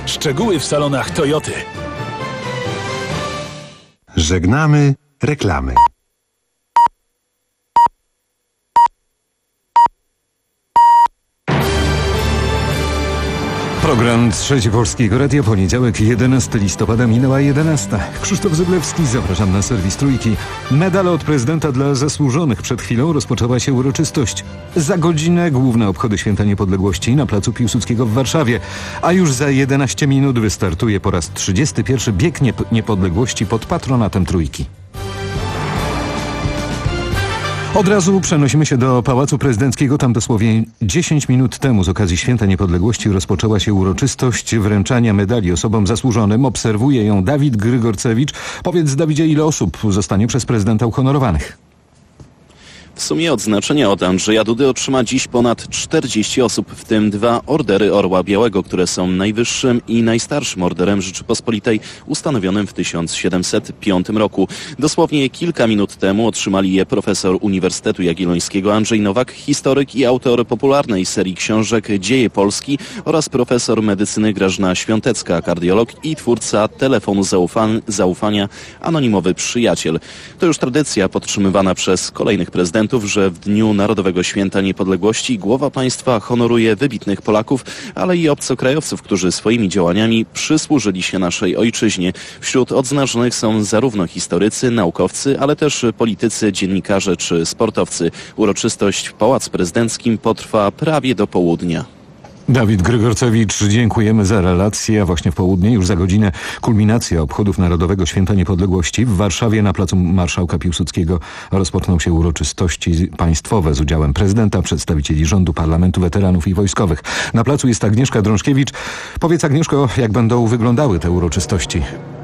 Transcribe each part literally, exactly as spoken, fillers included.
Szczegóły w salonach Toyoty. Żegnamy reklamy. Program Trzeci Polskiego Radia, poniedziałek, jedenastego listopada, minęła jedenasta. Krzysztof Zyblewski, zapraszam na serwis Trójki. Medale od prezydenta dla zasłużonych. Przed chwilą rozpoczęła się uroczystość. Za godzinę główne obchody Święta Niepodległości na placu Piłsudskiego w Warszawie. A już za jedenaście minut wystartuje po raz trzydziesty pierwszy bieg niep- niepodległości pod patronatem Trójki. Od razu przenosimy się do Pałacu Prezydenckiego. Tam dosłownie dziesięć minut temu z okazji Święta Niepodległości rozpoczęła się uroczystość wręczania medali osobom zasłużonym. Obserwuje ją Dawid Grygorcewicz. Powiedz, Dawidzie, ile osób zostanie przez prezydenta uhonorowanych? W sumie odznaczenia od Andrzeja Dudy otrzyma dziś ponad czterdzieści osób, w tym dwa ordery Orła Białego, które są najwyższym i najstarszym orderem Rzeczypospolitej, ustanowionym w tysiąc siedemset piątym roku. Dosłownie kilka minut temu otrzymali je profesor Uniwersytetu Jagiellońskiego Andrzej Nowak, historyk i autor popularnej serii książek Dzieje Polski oraz profesor medycyny Grażyna Świątecka, kardiolog i twórca telefonu zaufan- zaufania Anonimowy Przyjaciel. To już tradycja podtrzymywana przez kolejnych prezydentów, że w Dniu Narodowego Święta Niepodległości głowa państwa honoruje wybitnych Polaków, ale i obcokrajowców, którzy swoimi działaniami przysłużyli się naszej ojczyźnie. Wśród odznaczonych są zarówno historycy, naukowcy, ale też politycy, dziennikarze czy sportowcy. Uroczystość w Pałacu Prezydenckim potrwa prawie do południa. Dawid Grygorcewicz, dziękujemy za relację. A właśnie w południe, już za godzinę, kulminacja obchodów Narodowego Święta Niepodległości. W Warszawie na placu Marszałka Piłsudskiego rozpoczną się uroczystości państwowe z udziałem prezydenta, przedstawicieli rządu, parlamentu, weteranów i wojskowych. Na placu jest Agnieszka Drążkiewicz. Powiedz, Agnieszko, jak będą wyglądały te uroczystości?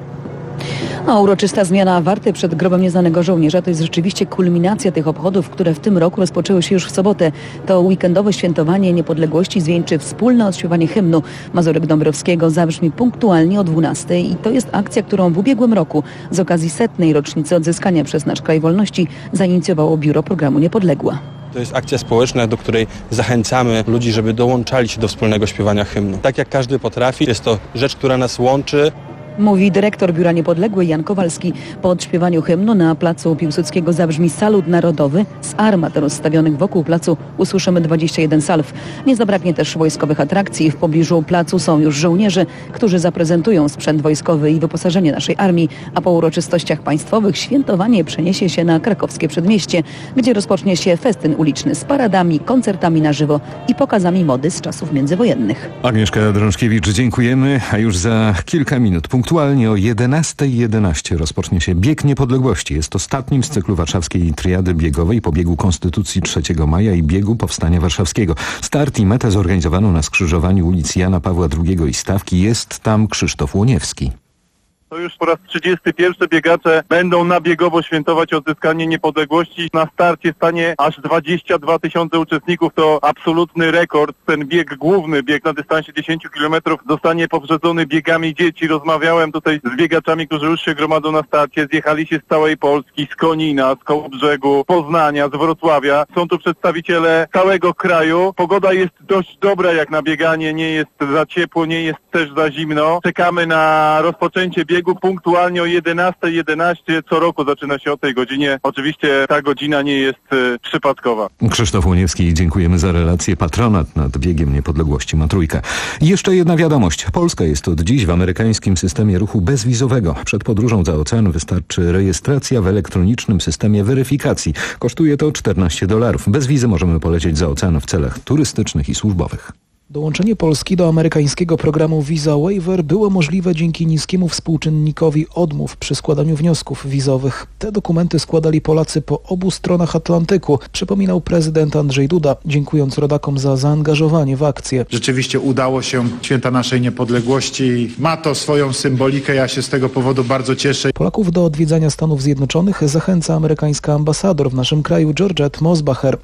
No, uroczysta zmiana warty przed grobem nieznanego żołnierza to jest rzeczywiście kulminacja tych obchodów, które w tym roku rozpoczęły się już w sobotę. To weekendowe świętowanie niepodległości zwieńczy wspólne odśpiewanie hymnu. Mazurek Dąbrowskiego zabrzmi punktualnie o dwunastej i to jest akcja, którą w ubiegłym roku z okazji setnej rocznicy odzyskania przez nasz kraj wolności zainicjowało Biuro Programu Niepodległa. To jest akcja społeczna, do której zachęcamy ludzi, żeby dołączali się do wspólnego śpiewania hymnu. Tak jak każdy potrafi, jest to rzecz, która nas łączy. Mówi dyrektor Biura Niepodległej Jan Kowalski. Po odśpiewaniu hymnu na placu Piłsudskiego zabrzmi salut narodowy. Z armat rozstawionych wokół placu usłyszymy dwadzieścia jeden salw. Nie zabraknie też wojskowych atrakcji. W pobliżu placu są już żołnierze, którzy zaprezentują sprzęt wojskowy i wyposażenie naszej armii. A po uroczystościach państwowych świętowanie przeniesie się na krakowskie przedmieście, gdzie rozpocznie się festyn uliczny z paradami, koncertami na żywo i pokazami mody z czasów międzywojennych. Agnieszka Drążkiewicz, dziękujemy. A już za kilka minut punktualnie o jedenasta jedenaście rozpocznie się Bieg Niepodległości. Jest ostatnim z cyklu warszawskiej triady biegowej po biegu Konstytucji trzeciego maja i biegu Powstania Warszawskiego. Start i metę zorganizowano na skrzyżowaniu ulic Jana Pawła drugiego i Stawki. Jest tam Krzysztof Łoniewski. To już po raz trzydziesty pierwszy biegacze będą na biegowo świętować odzyskanie niepodległości. Na starcie stanie aż dwadzieścia dwa tysiące uczestników. To absolutny rekord. Ten bieg główny, bieg na dystansie dziesięć kilometrów zostanie poprzedzony biegami dzieci. Rozmawiałem tutaj z biegaczami, którzy już się gromadzą na starcie. Zjechali się z całej Polski, z Konina, z Kołobrzegu, Poznania, z Wrocławia. Są tu przedstawiciele całego kraju. Pogoda jest dość dobra jak na bieganie. Nie jest za ciepło, nie jest też za zimno. Czekamy na rozpoczęcie biegu. Punktualnie o jedenasta jedenaście co roku zaczyna się o tej godzinie. Oczywiście ta godzina nie jest y, przypadkowa. Krzysztof Łoniewski, dziękujemy za relację. Patronat nad biegiem niepodległości ma Trójka. I jeszcze jedna wiadomość. Polska jest od dziś w amerykańskim systemie ruchu bezwizowego. Przed podróżą za ocean wystarczy rejestracja w elektronicznym systemie weryfikacji. Kosztuje to czternaście dolarów. Bez wizy możemy polecieć za ocean w celach turystycznych i służbowych. Dołączenie Polski do amerykańskiego programu Visa Waiver było możliwe dzięki niskiemu współczynnikowi odmów przy składaniu wniosków wizowych. Te dokumenty składali Polacy po obu stronach Atlantyku, przypominał prezydent Andrzej Duda, dziękując rodakom za zaangażowanie w akcję. Rzeczywiście udało się, święta naszej niepodległości. Ma to swoją symbolikę, ja się z tego powodu bardzo cieszę. Polaków do odwiedzania Stanów Zjednoczonych zachęca amerykańska ambasador w naszym kraju Georgette Mosbacher.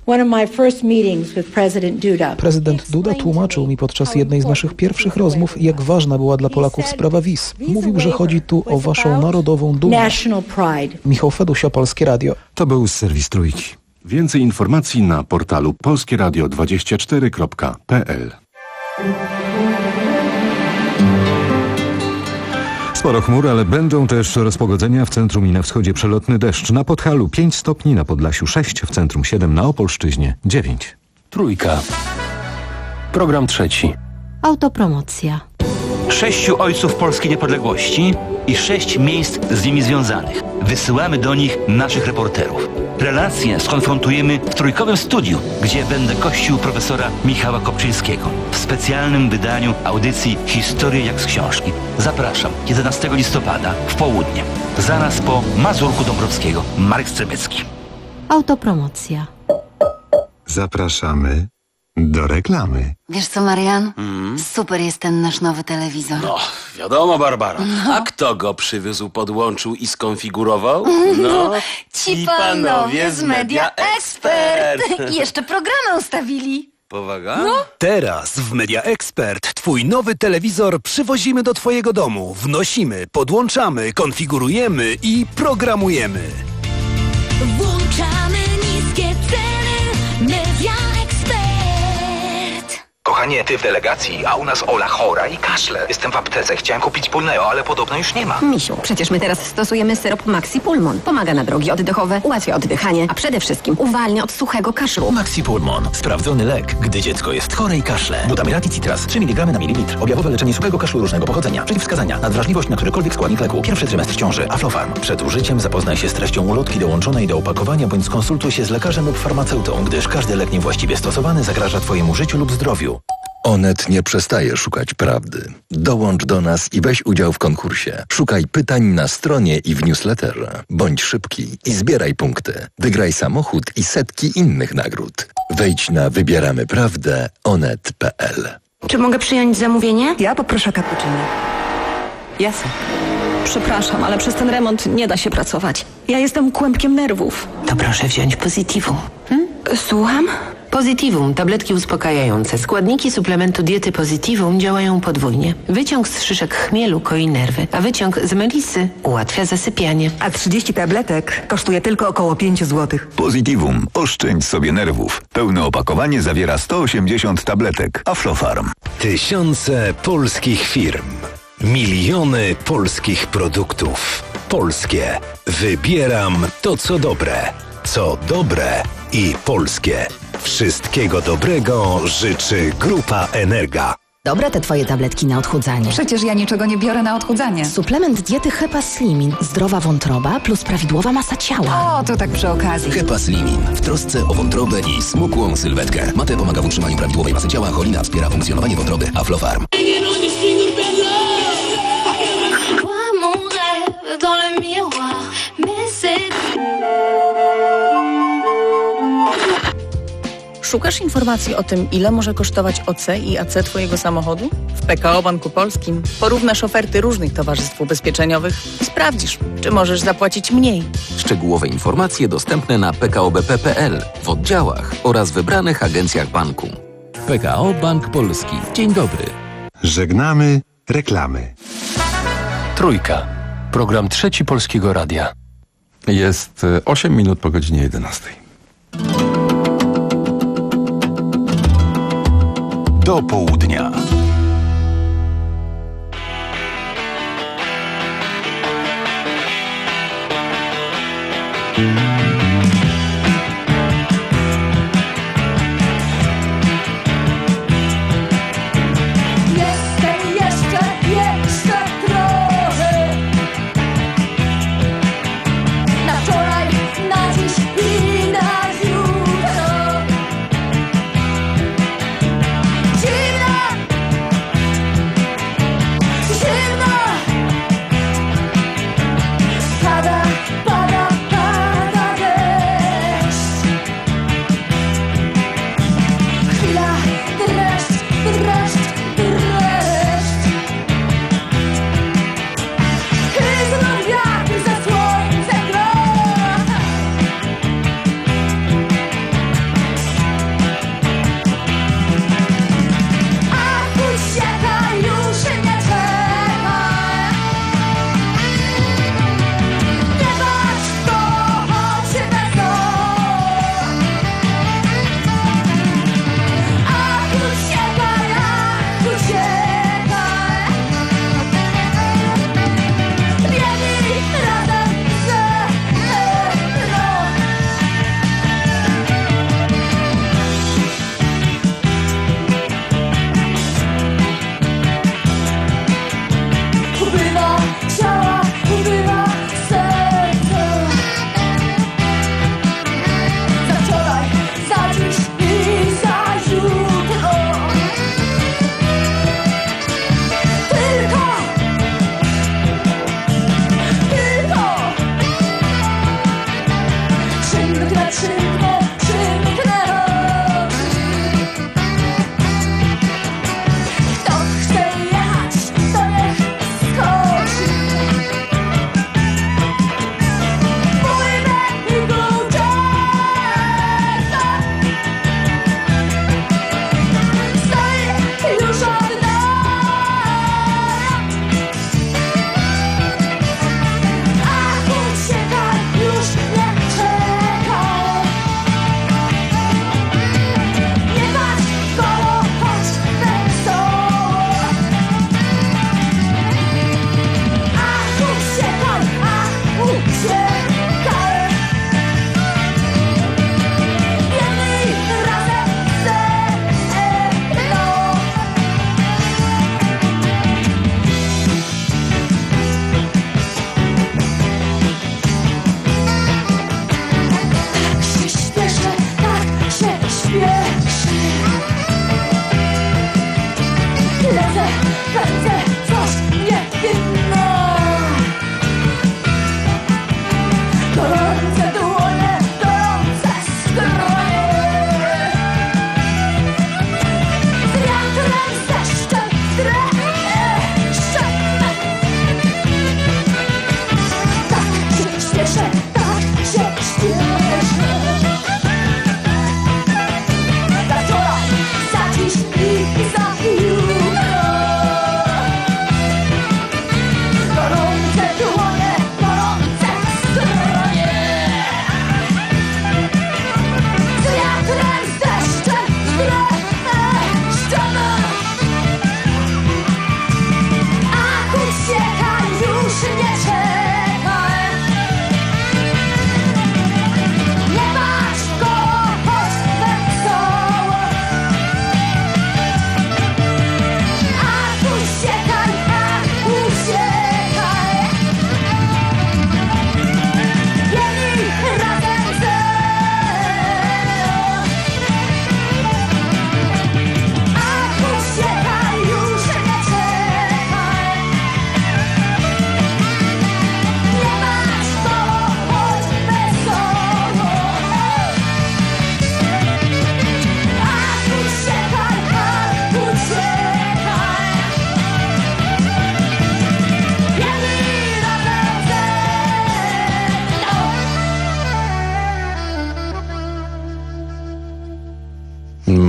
Prezydent Duda tłumaczył mi podczas jednej z naszych pierwszych rozmów, jak ważna była dla Polaków sprawa wiz. Mówił, że chodzi tu o waszą narodową dumę. Michał Fedusia, Polskie Radio. To był serwis Trójki. Więcej informacji na portalu polskie radio dwadzieścia cztery kropka p l. Sporo chmur, ale będą też rozpogodzenia w centrum i na wschodzie przelotny deszcz. Na Podhalu pięć stopni, na Podlasiu sześć, w centrum siedem, na Opolszczyźnie dziewięć. Trójka. Program trzeci. Autopromocja. Sześciu ojców polskiej niepodległości i sześć miejsc z nimi związanych. Wysyłamy do nich naszych reporterów. Relacje skonfrontujemy w trójkowym studiu, gdzie będę gościł profesora Michała Kopczyńskiego w specjalnym wydaniu audycji Historie jak z książki. Zapraszam jedenastego listopada w południe. Zaraz po Mazurku Dąbrowskiego. Marek Strzemecki. Autopromocja. Zapraszamy do reklamy. Wiesz co, Marian? Mm. Super jest ten nasz nowy telewizor. No, wiadomo, Barbara. No. A kto go przywiózł, podłączył i skonfigurował? No, ci panowie z Media Expert. I jeszcze programy ustawili. Powaga? No. Teraz w Media Expert twój nowy telewizor przywozimy do twojego domu. Wnosimy, podłączamy, konfigurujemy i programujemy. Włączamy niskie ceny. Media Expert. Kochanie, ty w delegacji, a u nas Ola chora i kaszle. Jestem w aptece, chciałem kupić Pulneo, ale podobno już nie ma. Misiu, przecież my teraz stosujemy syrop Maxi Pulmon. Pomaga na drogi oddechowe, ułatwia oddychanie, a przede wszystkim uwalnia od suchego kaszlu. Maxi Pulmon. Sprawdzony lek, gdy dziecko jest chore i kaszle. Glutamirati Citras. trzy miligramy na mililitr. Objawowe leczenie suchego kaszlu różnego pochodzenia. Przeciwwskazania. Nadwrażliwość na którykolwiek składnik leku. Pierwszy trymestr ciąży. Aflofarm. Przed użyciem zapoznaj się z treścią ulotki dołączonej do opakowania bądź skonsultuj się z lekarzem lub farmaceutą, gdyż każdy lek niewłaściwie stosowany zagraża twojemu życiu lub zdrowiu. Onet nie przestaje szukać prawdy. Dołącz do nas i weź udział w konkursie. Szukaj pytań na stronie i w newsletterze. Bądź szybki i zbieraj punkty. Wygraj samochód i setki innych nagród. Wejdź na wybieramy prawdę onet kropka p l. Czy mogę przyjąć zamówienie? Ja poproszę cappuccino. Jasne. Przepraszam, ale przez ten remont nie da się pracować. Ja jestem kłębkiem nerwów. To proszę wziąć Positivum. Hmm? Słucham? Positivum, tabletki uspokajające. Składniki suplementu diety Positivum działają podwójnie. Wyciąg z szyszek chmielu koi nerwy, a wyciąg z melisy ułatwia zasypianie. A trzydzieści tabletek kosztuje tylko około pięć złotych. Positivum. Oszczędź sobie nerwów. Pełne opakowanie zawiera sto osiemdziesiąt tabletek. Aflofarm. Tysiące polskich firm. Miliony polskich produktów. Polskie. Wybieram to, co dobre. Co dobre i polskie. Wszystkiego dobrego życzy Grupa Energa. Dobre te twoje tabletki na odchudzanie. Przecież ja niczego nie biorę na odchudzanie. Suplement diety Hepa Slimin. Zdrowa wątroba plus prawidłowa masa ciała. O, to tak przy okazji. Hepa Slimin. W trosce o wątrobę i smukłą sylwetkę. Mate pomaga w utrzymaniu prawidłowej masy ciała, cholina wspiera funkcjonowanie wątroby. Aflofarm. Szukasz informacji o tym, ile może kosztować O C i A C twojego samochodu? W P K O Banku Polskim porównasz oferty różnych towarzystw ubezpieczeniowych i sprawdzisz, czy możesz zapłacić mniej. Szczegółowe informacje dostępne na p k o b p kropka p l, w oddziałach oraz wybranych agencjach banku. P K O Bank Polski. Dzień dobry. Żegnamy reklamy. Trójka. Program trzeci Polskiego Radia. Jest osiem minut po godzinie jedenastej. Do południa. Jeszcze, jeszcze, jeszcze trochę. Na wczoraj, na dziś i na jutro. Zimna, zimna. Pada, pada, pada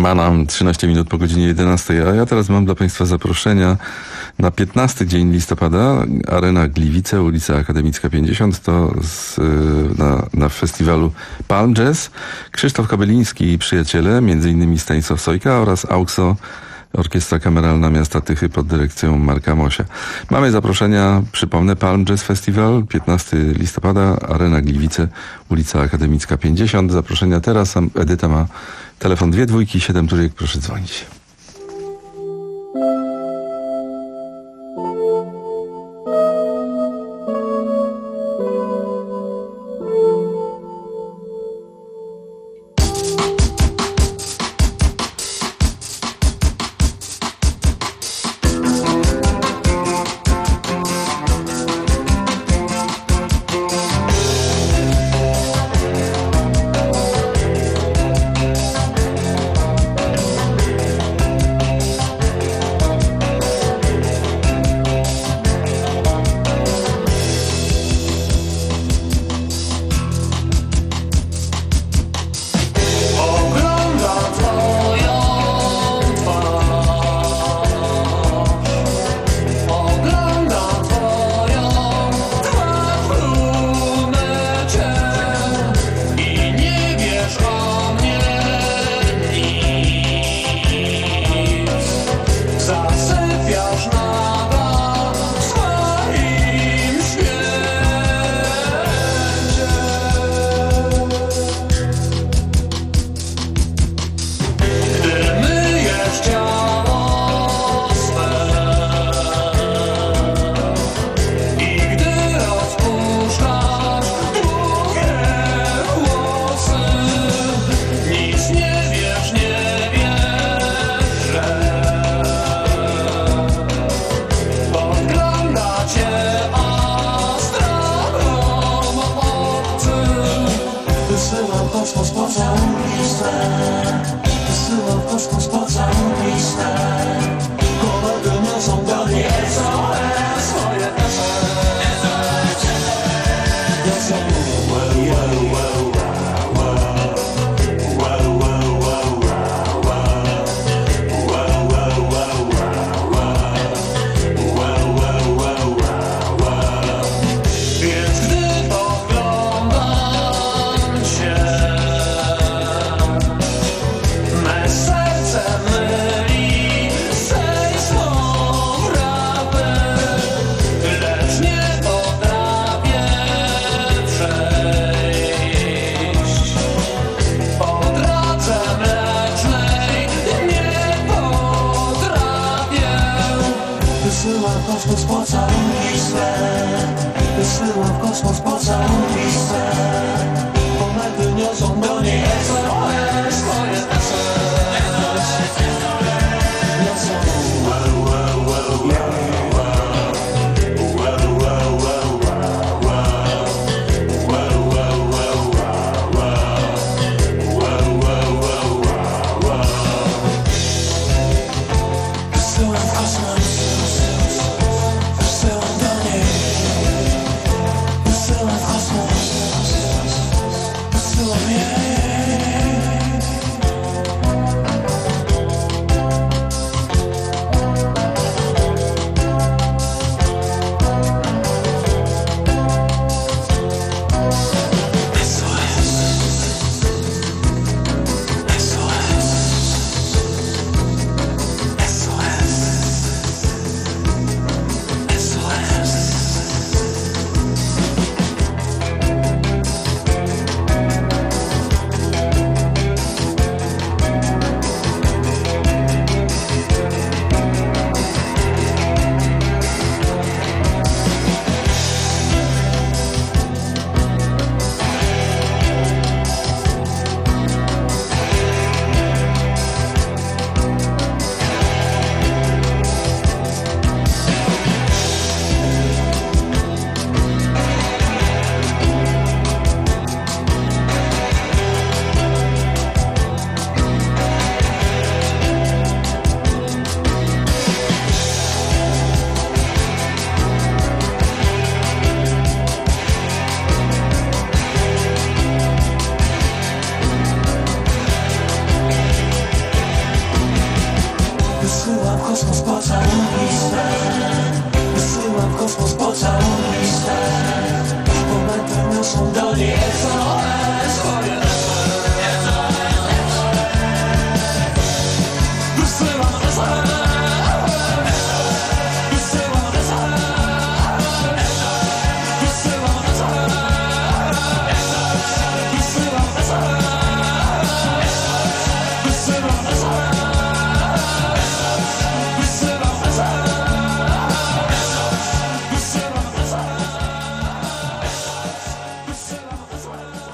Ma nam trzynaście minut po godzinie jedenastej, a ja teraz mam dla Państwa zaproszenia na piętnasty dzień listopada. Arena Gliwice, ulica Akademicka pięćdziesiąt, to z, na, na festiwalu Palm Jazz. Krzysztof Kabeliński i przyjaciele, między innymi Stanisław Sojka oraz AUKSO, Orkiestra Kameralna Miasta Tychy pod dyrekcją Marka Mosia. Mamy zaproszenia, przypomnę, Palm Jazz Festival, piętnastego listopada, Arena Gliwice, ulica Akademicka pięćdziesiąt. Zaproszenia teraz, Edyta ma telefon dwie dwójki, siedem trójek, proszę dzwonić.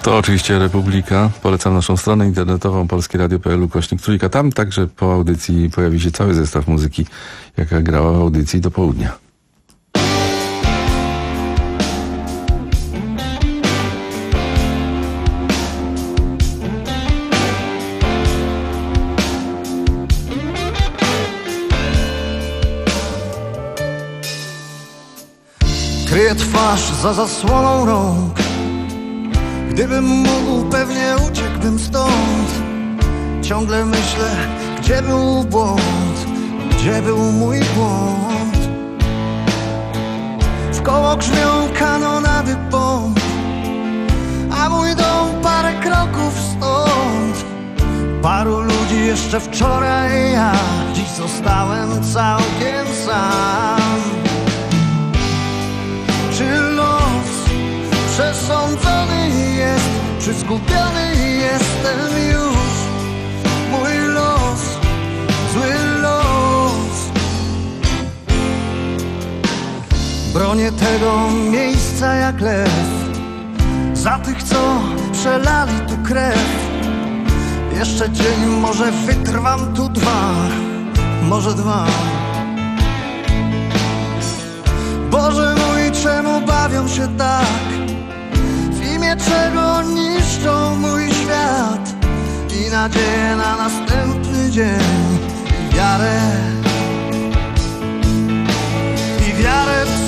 To oczywiście Republika. Polecam naszą stronę internetową polskieradio kropka p l ukośnik trójka. Tam także po audycji pojawi się cały zestaw muzyki, jaka grała w audycji do południa. Kryję twarz za zasłoną rąk. Gdybym mógł, pewnie uciekłbym stąd. Ciągle myślę, gdzie był błąd, gdzie był mój błąd. Wkoło grzmią kanonady bomb, a mój dom parę kroków stąd. Paru ludzi jeszcze wczoraj, ja dziś zostałem całkiem sam. Czy los przesądzony jest, czy zgubiony jestem już? Mój los, zły los. Bronię tego miejsca jak lew, za tych, co przelali tu krew. Jeszcze dzień, może wytrwam tu dwa, może dwa. Boże mój, czemu bawią się tak? W imię czego niszczą mój świat i nadzieję na następny dzień, i wiarę, i wiarę w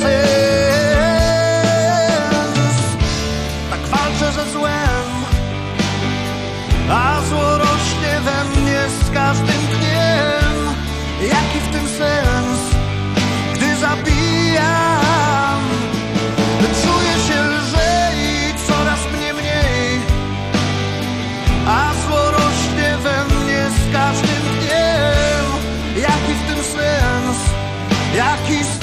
sens. Tak walczę ze złem, a zło rośnie we mnie z każdym dniem. Jaki w tym sens, gdy zabijam? Czuję się lżej, coraz mnie mniej, a zło rośnie we mnie z każdym dniem. Jaki w tym sens, jaki sens?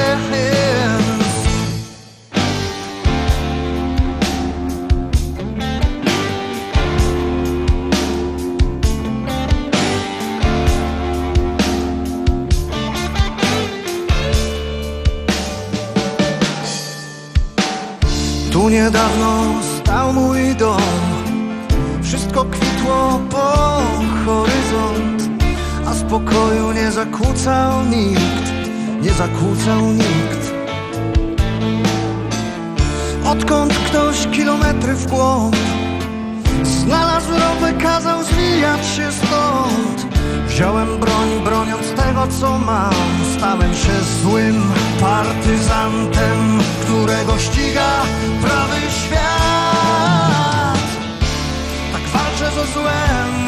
Tu niedawno stał mój dom, wszystko kwitło po horyzont, a spokoju nie zakłócał nikt, nie zakłócał nikt. Odkąd ktoś kilometry w głąb znalazł ropę, kazał zwijać się stąd. Wziąłem broń, broniąc tego, co mam. Stałem się złym partyzantem, którego ściga prawy świat. Tak walczę ze złem,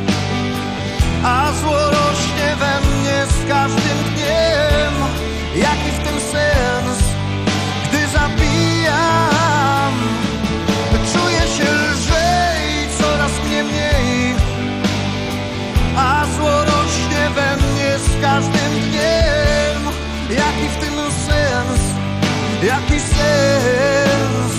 a zło rośnie we mnie z każdym dniem. Jaki w tym sens, gdy zabijam? Czuję się lżej, coraz mnie mniej, a zło rośnie we mnie z każdym dniem. Jaki w tym sens, jaki sens?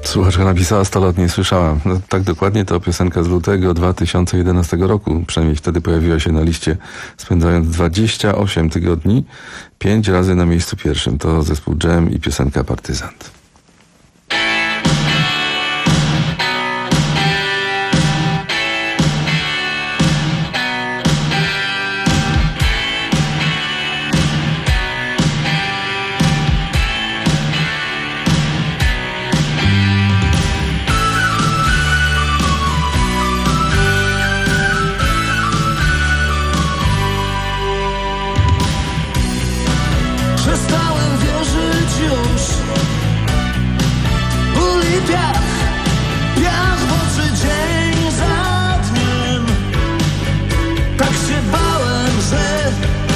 Słuchaczka napisała sto lat nie słyszałam. No, tak dokładnie to piosenka z lutego dwa tysiące jedenastego roku. Przynajmniej wtedy pojawiła się na liście, spędzając dwadzieścia osiem tygodni, pięć razy na miejscu pierwszym. To zespół Dżem i piosenka Partyzant. Przestałem wierzyć już. Ból i piach, piach w oczy dzień za dniem. Tak się bałem, że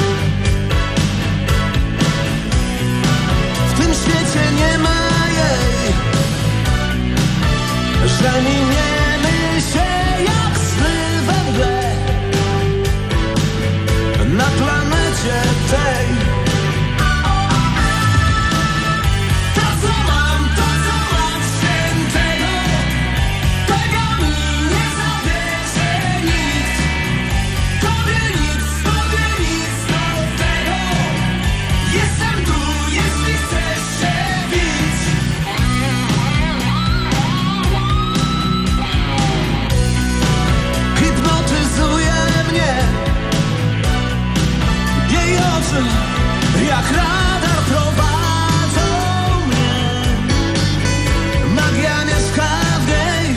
w tym świecie nie ma jej, że miniemy się jak sny we mgle na planecie tej. Jak radar prowadzą mnie, magia mieszka w niej.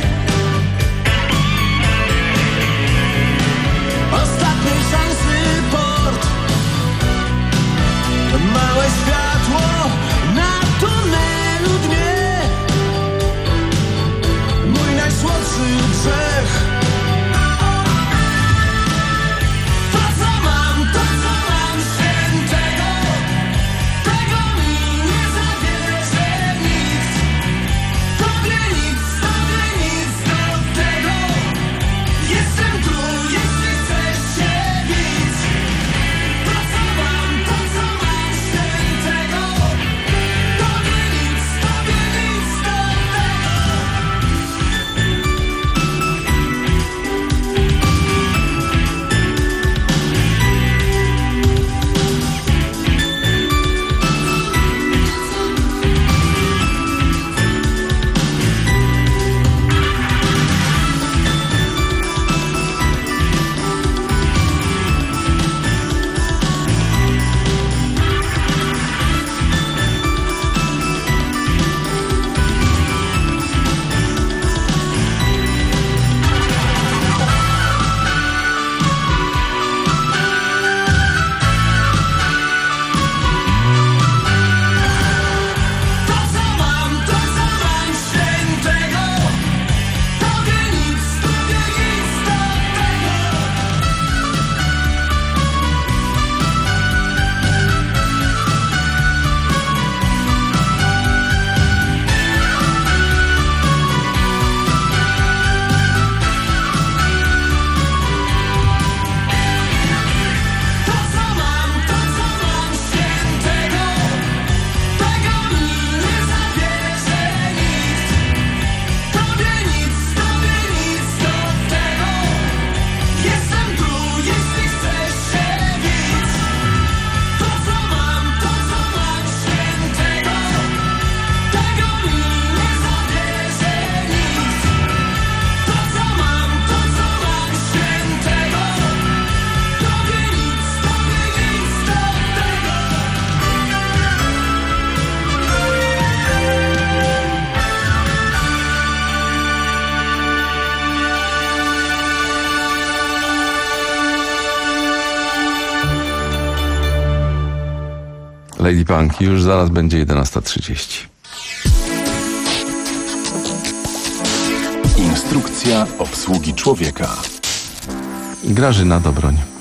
Ostatniej szansy port, małe światło na tunelu dnie. Mój najsłodszy grzech. Lady Punk. Już zaraz będzie jedenasta trzydzieści. Instrukcja obsługi człowieka. Grażyna Dobroń.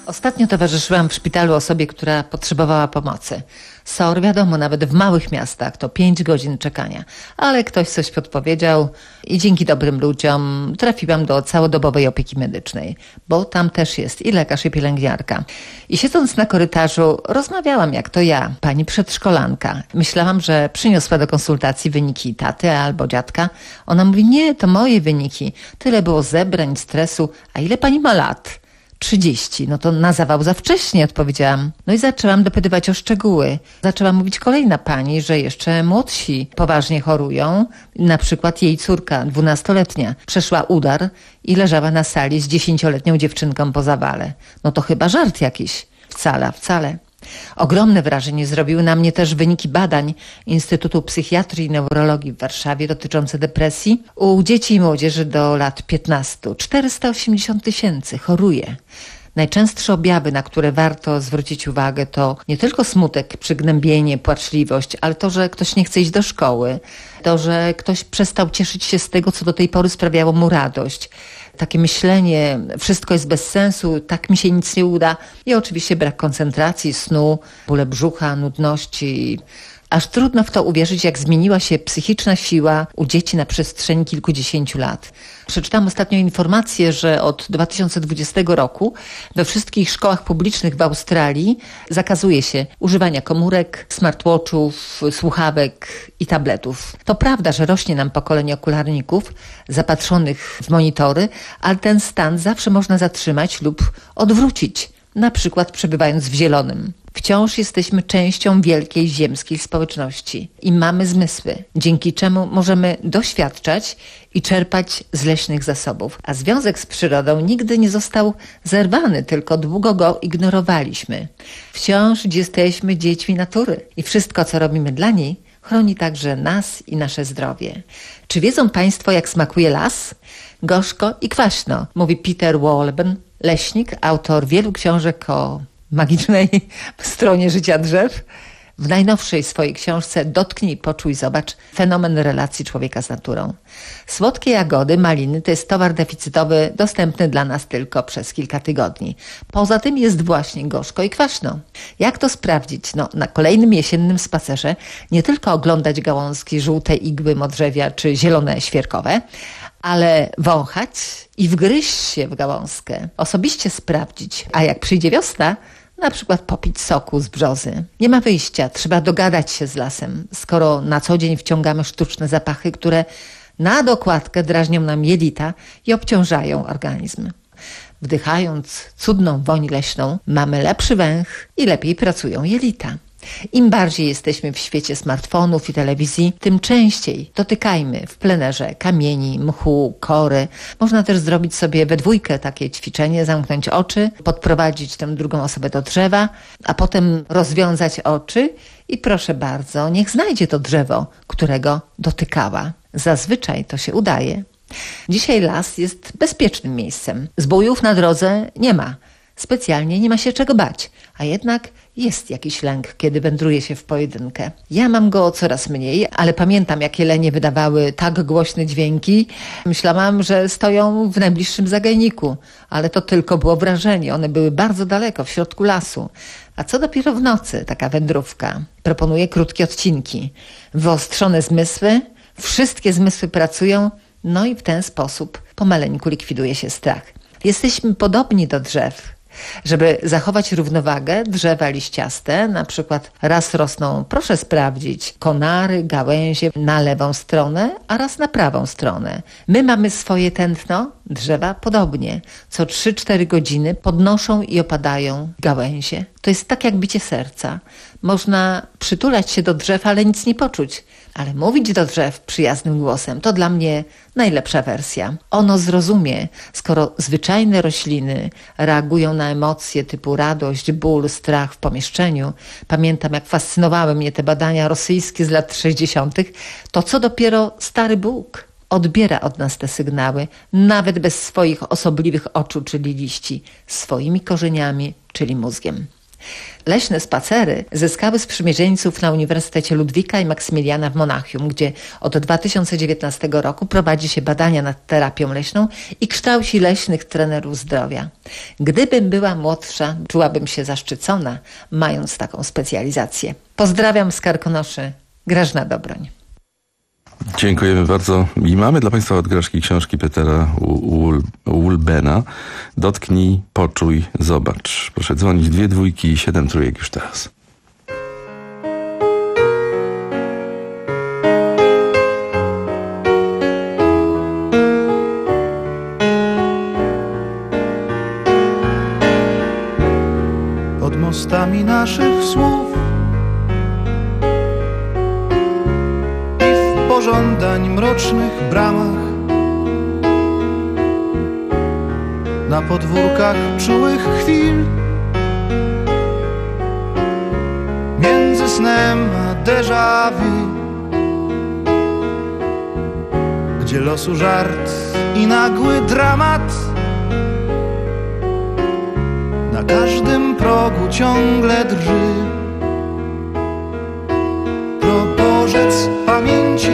Ostatnio towarzyszyłam w szpitalu osobie, która potrzebowała pomocy. S O R, wiadomo, nawet w małych miastach to pięć godzin czekania. Ale ktoś coś podpowiedział i dzięki dobrym ludziom trafiłam do całodobowej opieki medycznej, bo tam też jest i lekarz, i pielęgniarka. I siedząc na korytarzu rozmawiałam, jak to ja, pani przedszkolanka. Myślałam, że przyniosła do konsultacji wyniki taty albo dziadka. Ona mówi, nie, to moje wyniki. Tyle było zebrań, stresu. A ile pani ma lat? trzydzieści. No to na zawał za wcześnie, odpowiedziałam. No i zaczęłam dopytywać o szczegóły. Zaczęła mówić kolejna pani, że jeszcze młodsi poważnie chorują. Na przykład jej córka, dwunastoletnia, przeszła udar i leżała na sali z dziesięcioletnią dziewczynką po zawale. No to chyba żart jakiś. Wcale, wcale. Ogromne wrażenie zrobiły na mnie też wyniki badań Instytutu Psychiatrii i Neurologii w Warszawie dotyczące depresji u dzieci i młodzieży do lat piętnastu. czterysta osiemdziesiąt tysięcy choruje. Najczęstsze objawy, na które warto zwrócić uwagę, to nie tylko smutek, przygnębienie, płaczliwość, ale to, że ktoś nie chce iść do szkoły, to, że ktoś przestał cieszyć się z tego, co do tej pory sprawiało mu radość. Takie myślenie, wszystko jest bez sensu, tak mi się nic nie uda. I oczywiście brak koncentracji, snu, bóle brzucha, nudności. Aż trudno w to uwierzyć, jak zmieniła się psychiczna siła u dzieci na przestrzeni kilkudziesięciu lat. Przeczytałam ostatnio informację, że od dwa tysiące dwudziestego roku we wszystkich szkołach publicznych w Australii zakazuje się używania komórek, smartwatchów, słuchawek i tabletów. To prawda, że rośnie nam pokolenie okularników zapatrzonych w monitory, ale ten stan zawsze można zatrzymać lub odwrócić, na przykład przebywając w zielonym. Wciąż jesteśmy częścią wielkiej ziemskiej społeczności i mamy zmysły, dzięki czemu możemy doświadczać i czerpać z leśnych zasobów. A związek z przyrodą nigdy nie został zerwany, tylko długo go ignorowaliśmy. Wciąż jesteśmy dziećmi natury i wszystko, co robimy dla niej, chroni także nas i nasze zdrowie. Czy wiedzą Państwo, jak smakuje las? Gorzko i kwaśno, mówi Peter Wolben, leśnik, autor wielu książek o magicznej stronie życia drzew. W najnowszej swojej książce Dotknij, poczuj, zobacz fenomen relacji człowieka z naturą. Słodkie jagody, maliny to jest towar deficytowy dostępny dla nas tylko przez kilka tygodni. Poza tym jest właśnie gorzko i kwaśno. Jak to sprawdzić? No, na kolejnym jesiennym spacerze nie tylko oglądać gałązki, żółte igły modrzewia czy zielone świerkowe, ale wąchać i wgryźć się w gałązkę. Osobiście sprawdzić. A jak przyjdzie wiosna, na przykład popić soku z brzozy. Nie ma wyjścia, trzeba dogadać się z lasem, skoro na co dzień wciągamy sztuczne zapachy, które na dokładkę drażnią nam jelita i obciążają organizm. Wdychając cudną woń leśną, mamy lepszy węch i lepiej pracują jelita. Im bardziej jesteśmy w świecie smartfonów i telewizji, tym częściej dotykajmy w plenerze kamieni, mchu, kory. Można też zrobić sobie we dwójkę takie ćwiczenie, zamknąć oczy, podprowadzić tę drugą osobę do drzewa, a potem rozwiązać oczy i proszę bardzo, niech znajdzie to drzewo, którego dotykała. Zazwyczaj to się udaje. Dzisiaj las jest bezpiecznym miejscem. Zbójów na drodze nie ma. Specjalnie nie ma się czego bać, a jednak jest jakiś lęk, kiedy wędruje się w pojedynkę. Ja mam go coraz mniej, ale pamiętam, jak jelenie wydawały tak głośne dźwięki. Myślałam, że stoją w najbliższym zagajniku, ale to tylko było wrażenie. One były bardzo daleko, w środku lasu. A co dopiero w nocy, taka wędrówka. Proponuję krótkie odcinki. Wyostrzone zmysły, wszystkie zmysły pracują, no i w ten sposób pomaleńku likwiduje się strach. Jesteśmy podobni do drzew. Żeby zachować równowagę, drzewa liściaste, na przykład raz rosną, proszę sprawdzić, konary, gałęzie na lewą stronę, a raz na prawą stronę. My mamy swoje tętno, drzewa podobnie. Co trzy cztery godziny podnoszą i opadają gałęzie. To jest tak jak bicie serca. Można przytulać się do drzew, ale nic nie poczuć. Ale mówić do drzew przyjaznym głosem to dla mnie najlepsza wersja. Ono zrozumie, skoro zwyczajne rośliny reagują na emocje typu radość, ból, strach w pomieszczeniu. Pamiętam, jak fascynowały mnie te badania rosyjskie z lat sześćdziesiątych. To co dopiero stary Bóg odbiera od nas te sygnały, nawet bez swoich osobliwych oczu, czyli liści, swoimi korzeniami, czyli mózgiem. Leśne spacery zyskały sprzymierzeńców na Uniwersytecie Ludwika i Maksymiliana w Monachium, gdzie od dwa tysiące dziewiętnastego roku prowadzi się badania nad terapią leśną i kształci leśnych trenerów zdrowia. Gdybym była młodsza, czułabym się zaszczycona, mając taką specjalizację. Pozdrawiam z Karkonoszy, Grażyna Dobroń. Dziękujemy bardzo. I mamy dla Państwa odgraszki książki Petera Woolbena. Dotknij, poczuj, zobacz. Proszę dzwonić dwie dwójki i siedem trójek już teraz. Pod mostami naszych słów pożądań mrocznych bramach, na podwórkach czułych chwil, między snem a déjà vu, gdzie losu żart i nagły dramat, na każdym progu ciągle drży proporzec pamięci.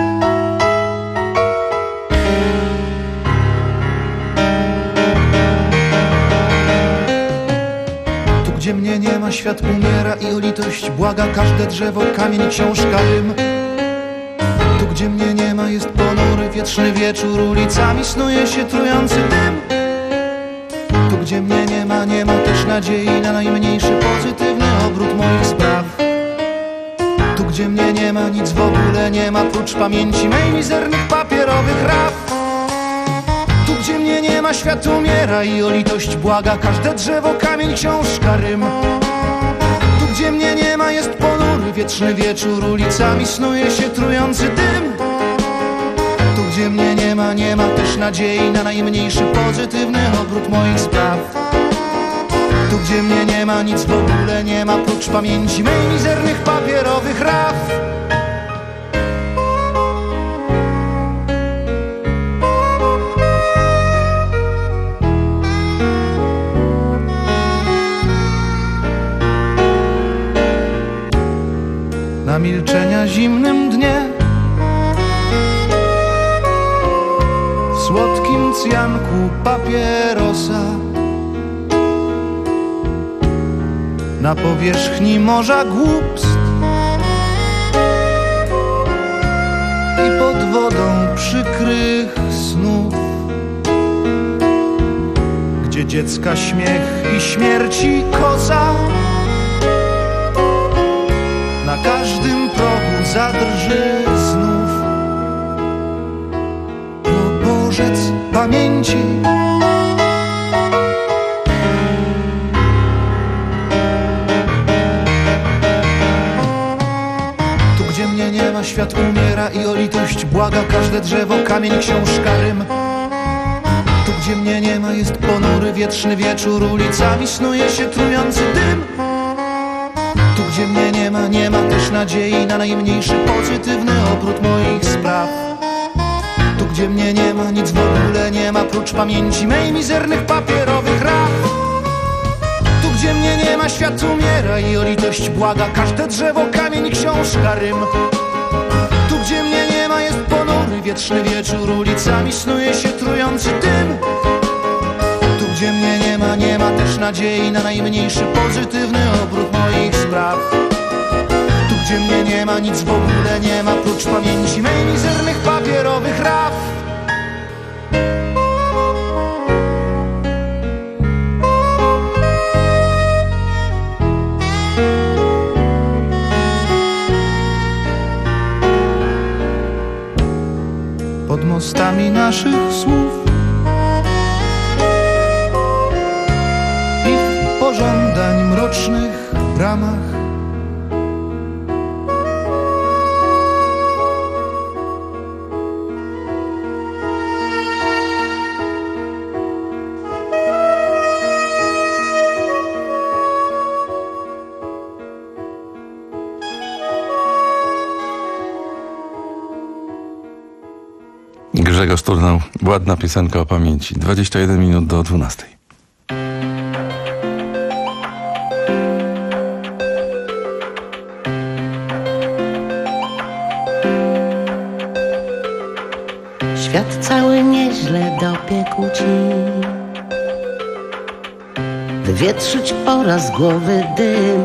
Tu, gdzie mnie nie ma, świat umiera i o litość błaga każde drzewo, kamień, książka, rym. Tu, gdzie mnie nie ma, jest ponury, wietrzny wieczór, ulicami snuje się trujący dym. Tu, gdzie mnie nie ma, nie ma też nadziei na najmniejszy pozytywny obrót moich spraw. Tu, gdzie mnie nie ma, nic w ogóle nie ma, prócz pamięci mej mizernych papierowych raf. Tu, gdzie mnie nie ma, świat umiera i o litość błaga każde drzewo, kamień, książka, rym. Tu, gdzie mnie nie ma, jest ponury, wieczny wieczór, ulicami snuje się trujący dym. Tu, gdzie mnie nie ma, nie ma też nadziei na najmniejszy pozytywny obrót moich spraw. Tu, gdzie mnie nie ma, nic w ogóle nie ma, prócz pamięci mej mizernych papierowych raf. Na milczenia zimnym dnie, w słodkim cjanku papierosa, na powierzchni morza głupstw i pod wodą przykrych snów, gdzie dziecka śmiech i śmierci koza, na każdym progu zadrży znów proporzec pamięci. Tu, gdzie mnie nie ma, świat umiera i o litość błaga każde drzewo, kamień, książka, rym. Tu, gdzie mnie nie ma, jest ponury, wietrzny wieczór, ulicami snuje się trujący dym. Tu, gdzie mnie nie ma, nie ma też nadziei na najmniejszy pozytywny obrót moich spraw. Tu, gdzie mnie nie ma, nic w ogóle nie ma, prócz pamięci mej mizernych papierowych raf. Tu, gdzie mnie nie ma, świat umiera i o litość błaga każde drzewo, kamień, książka, rym. Tu, gdzie mnie nie ma, jest ponury, wieczny wieczór, ulicami snuje się trujący dym. Tu, gdzie mnie nie ma, nie ma też nadziei na najmniejszy pozytywny obrót moich spraw. Tu, gdzie mnie nie ma, nic w ogóle nie ma, prócz pamięci mej mizernych papierowych raf. Pod mostami naszych słów i w pożądań mrocznych bramach, Grzegorz Turnał, ładna piosenka o pamięci. dwadzieścia jeden minut do dwunastej. Świat cały nieźle dopiekł ci. Wywietrzyć pora z głowy dym,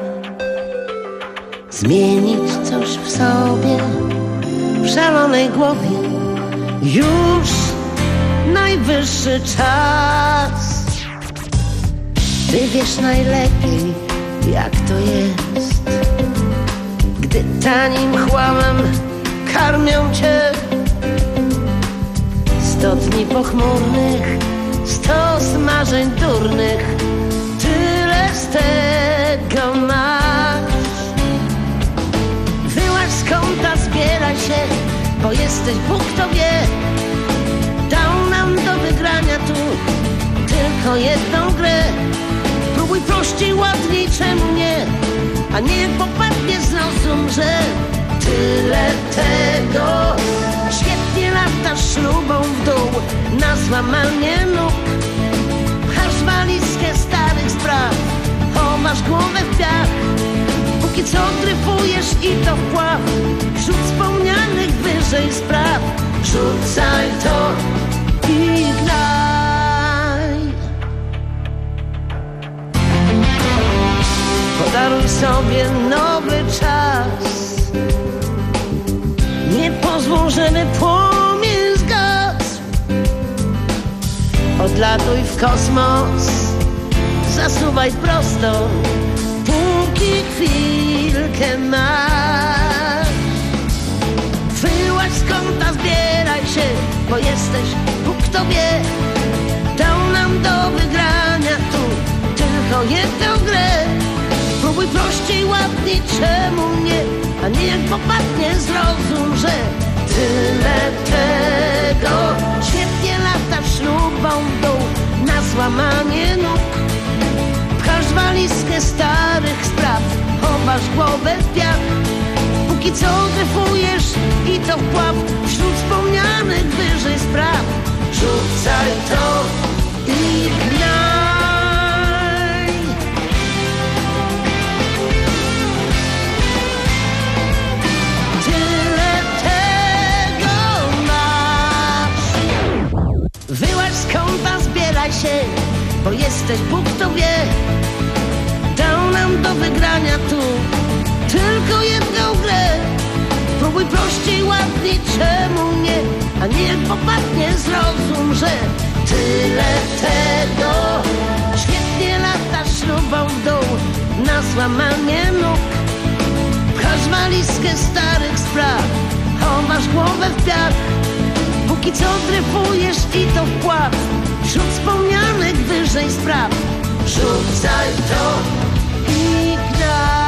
zmienić coś w sobie, w szalonej głowie. Już najwyższy czas. Ty wiesz najlepiej, jak to jest, gdy tanim chłamem karmią cię. Sto dni pochmurnych, sto marzeń durnych, tyle z tego masz. Wyłaź z kąta, zbieraj się, bo jesteś Bóg, kto wie. Dał nam do wygrania tu tylko jedną grę. Próbuj prościej, ładniej, czemu nie? A nie popadnie, zrozum, że tyle tego. Świetnie latasz ślubą w dół na złamanie nóg. Pchasz walizkę starych spraw, chowasz głowę w piach. Póki co dryfujesz i to w pław, wśród wspomnianych wyżej spraw. Rzucaj to i gnaj. Podaruj sobie nowy czas. Nie pozwól, żeby płomień zgasł. Odlatuj w kosmos, zasuwaj prosto, póki chwilkę masz. Wyłaź z kąta, zbieraj się, bo jesteś Bóg, kto wie. Dał nam do wygrania tu tylko jedną grę. Próbuj prościej, ładniej, czemu nie? A nie jak popadnie, zrozum, że tyle tego. Świetnie latasz ślubą w dół na złamanie nóg. Pchasz walizkę starych spraw, chowasz głowę w piach. Póki co dryfujesz i to w pław, wśród wspomnianych wyżej spraw. Rzucaj to i gnaj. Wyłaź z kąta, zbieraj się, bo jesteś Bóg, kto wie. Dał nam do wygrania tu tylko jedną grę. Próbuj prościej, ładniej, czemu nie? A nie jak popadnie, zrozum, że tyle tego. Świetnie latasz ślubą w dół na złamanie nóg. Pchasz walizkę starych spraw, chowasz głowę w piach. Póki co dryfujesz i to w pław, wśród wspomnianych wyżej spraw. Rzucaj to i gnaj.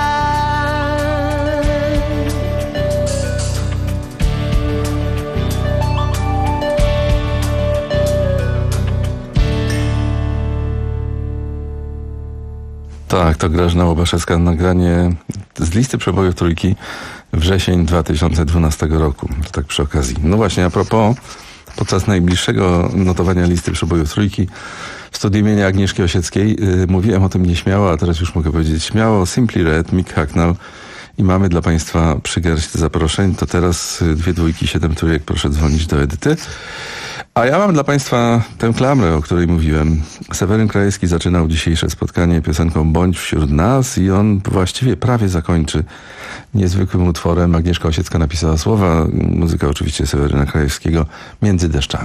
Tak, to Grażyna Łobaszewska, nagranie z listy przebojów trójki wrzesień dwa tysiące dwunastego roku. To tak przy okazji. No właśnie, a propos, podczas najbliższego notowania listy przebojów trójki w studiu imienia Agnieszki Osieckiej yy, mówiłem o tym nieśmiało, a teraz już mogę powiedzieć śmiało. Simply Red, Mick Hucknall i mamy dla Państwa przygarść zaproszeń. To teraz dwie dwójki, siedem trójek, proszę dzwonić do Edyty. A ja mam dla Państwa tę klamrę, o której mówiłem. Seweryn Krajewski zaczynał dzisiejsze spotkanie piosenką Bądź wśród nas i on właściwie prawie zakończy niezwykłym utworem. Agnieszka Osiecka napisała słowa, muzyka oczywiście Seweryna Krajewskiego, Między deszczami.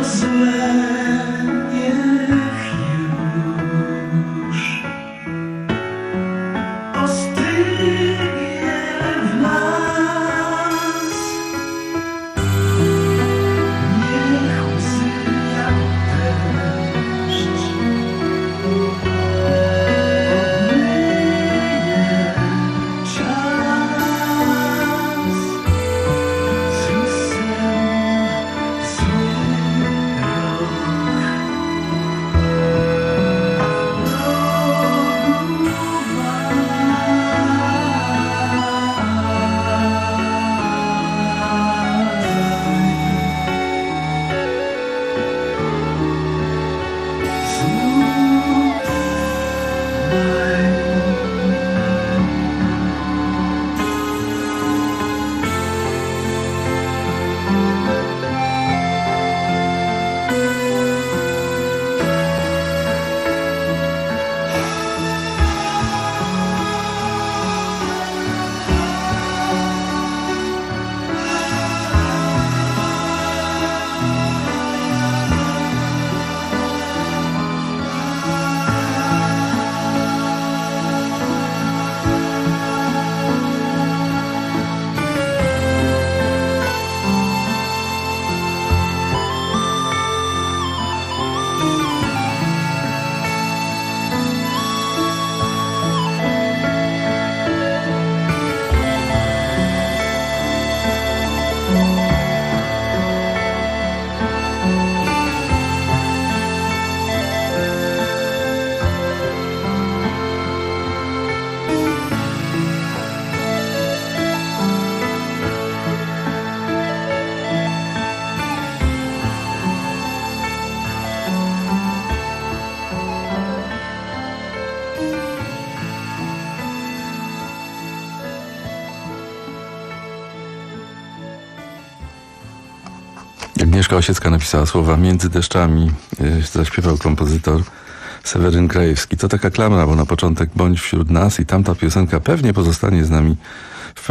Agnieszka Osiecka napisała słowa "Między deszczami", zaśpiewał kompozytor Seweryn Krajewski. To taka klamra, bo na początek "Bądź wśród nas" i tamta piosenka pewnie pozostanie z nami w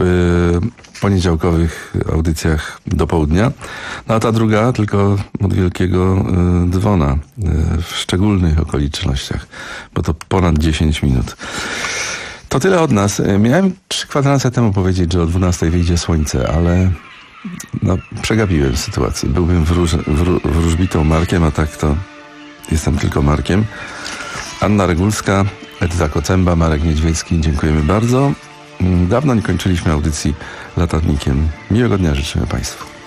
poniedziałkowych audycjach do południa. No a ta druga tylko od wielkiego dzwona w szczególnych okolicznościach, bo to ponad dziesięć minut. To tyle od nas. Miałem trzy kwadranse temu powiedzieć, że o dwunastej wyjdzie słońce, ale no, przegapiłem sytuację. Byłbym wróż, wró, wróżbitą Markiem, a tak to jestem tylko Markiem. Anna Regulska, Edyta Kocemba, Marek Niedźwiecki, dziękujemy bardzo. Dawno nie kończyliśmy audycji latarnikiem. Miłego dnia życzymy Państwu.